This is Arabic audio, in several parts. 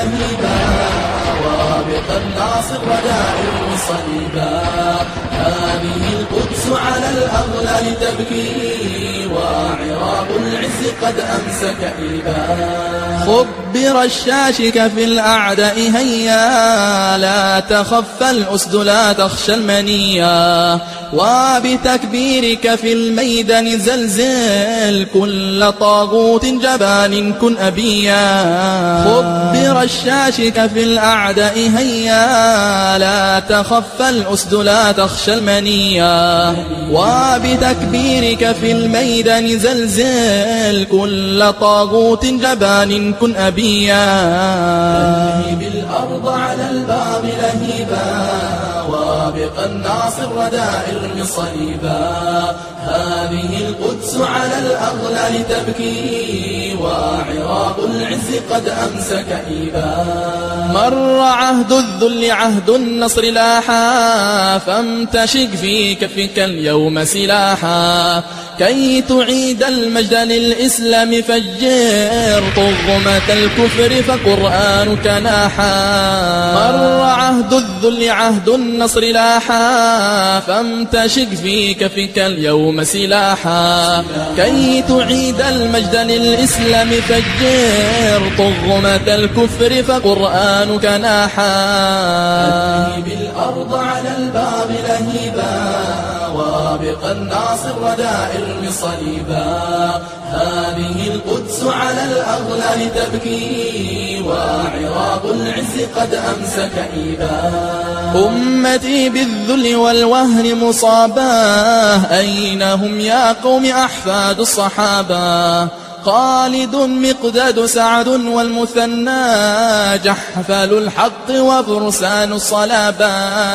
لهيبا وابق الناصر ودائر صليبا. هذه القدس على الأغلال تبكي وعراق العز قد أمس كئيبا. خبر الشاشك في الأعداء هيا لا تخف الأسد لا تخشى المنيا وبتكبيرك في الميدان زلزل كل طاغوت جبان كن أبيا. خبر الشاشك في الأعداء هيا لا تخف الأسد لا تخشى المنيا وبتكبيرك في الميدان زلزل كل طاغوت جبان كن أبيا. لهيب الأرض على الباب لهيبا وابق الناصر ودائر صليبا. هذه القدس على الأغلال تبكي وعراق العز قد أمس كئيبا. مر عهد الذل عهد النصر لاحا فامتشق في كفك اليوم سلاحا كي تعيد المجد للإسلام فجر طغمة الكفر فقرآنك ناحا. مر عهد الذل عهد النصر لاحا فامتشق في كفك اليوم سلاحا كي تعيد المجد للإسلام فجر طغمة الكفر فقرآنك ناحا. لهيب الأرض على الباب لهيبا وابق الناصر ودائر صليبا. هذه القدس على الأغلال تبكي وعراق العز قد أمس كئيبا. أمتي بالذل والوهن مصاباه أين هم يا قوم أحفاد الصحابة. خالد مقداد سعد والمثنى جحفل الحق وفرسان الصلابة.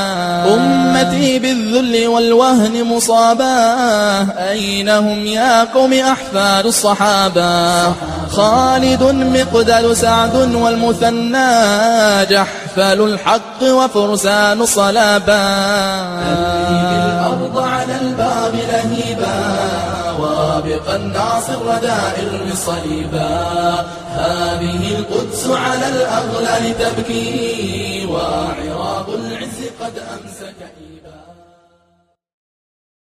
أمتي بالذل والوهن مصاباه أين هم يا قوم أحفاد الصحابة. خالد مقداد سعد والمثنى جحفل الحق وفرسان الصلابة. لهيب الأرض على الباب لهيبا وابق الناصر ودائر صليبا. هذه القدس على الأغلال تبكي وعراق العز قد أمس كئيبا.